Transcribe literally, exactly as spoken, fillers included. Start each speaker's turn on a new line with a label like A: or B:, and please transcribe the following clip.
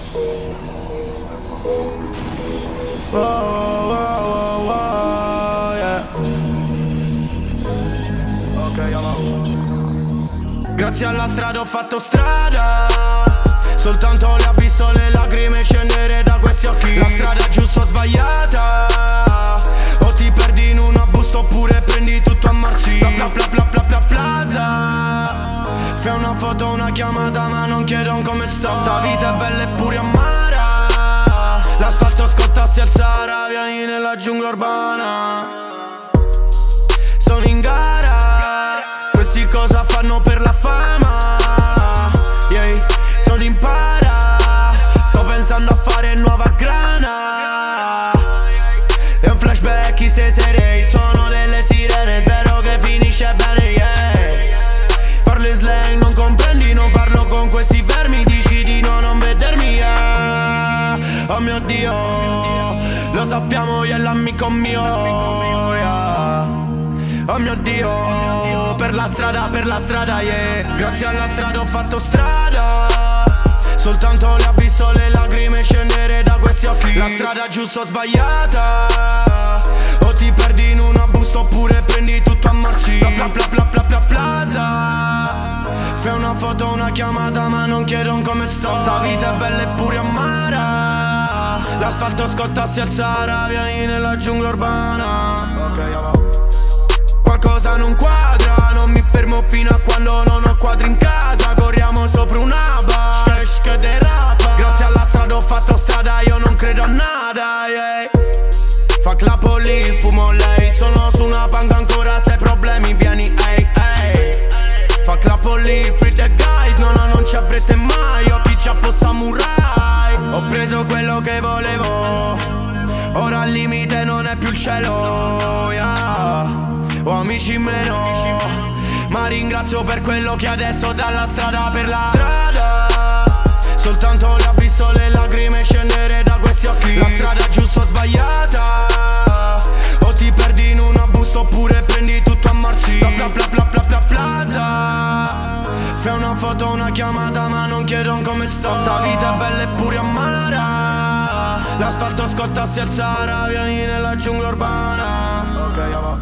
A: Oh, oh, oh, oh, yeah. Ok, allora. Grazie alla strada ho fatto strada, soltanto le ha visto le lacrime scendere da questi occhi. La strada giusta o sbagliata, o ti perdi in una busta oppure prendi tutto a marzi. Pla pla pla pla pla plaza. Fai una foto, una chiamata ma non chiedo un come sto. Sta vita è bella e pure amara, l'asfalto scotta si alzara, vieni nella giungla urbana. Sono in gara, questi cosa fanno per la fama, yeah. Sono in para, sto pensando a fare nuova grana. È un flashback in ste serie, sono delle sirene, spero che finisce bene, yeah. Parlo in slang, non comprendi, non parlo con questi vermi, dici di no, non vedermi, yeah. Oh mio Dio, lo sappiamo io e l'amico mio, yeah. Oh mio Dio, per la strada, per la strada, yeah. Grazie alla strada ho fatto strada, soltanto le ha visto le lacrime scendere da questi occhi. La strada giusta o sbagliata, o ti perdi in una busta oppure prendi tutto a marzi. Pla pla pla pla pla plaza. Fai una foto, una chiamata ma non chiedo un come sto. Sta vita è bella e pure amara, l'asfalto scotta si alzara, vieni nella giungla urbana. Ok, allora. Qualcosa non quadra, non mi fermo fino a quando non ho quadri in casa. Corriamo sopra una aba, shke derapa. Grazie alla strada ho fatto strada, io non credo a nada, yeah. Fuck la poli, fumo lei, sono su una banca ancora, se problemi vieni, ehi, ehi. Fuck la poli, free the guys, no no non ci avrete mai, ho picciappo samurai. Ho preso quello che volevo, ora al limite non è più il cielo, yeah. Ho amici meno, ma ringrazio per quello che adesso dalla strada per la strada. Soltanto le ha visto le lacrime scendere da questi occhi. La strada giusta o sbagliata, o ti perdi in una busta oppure prendi tutto a marzi. Pla pla pla pla pla plaza. Fai una foto, una chiamata ma non chiedo un come sto. Sta vita è bella e pure amara, l'asfalto scotta si alzara, vieni nella giungla urbana. Ok, va.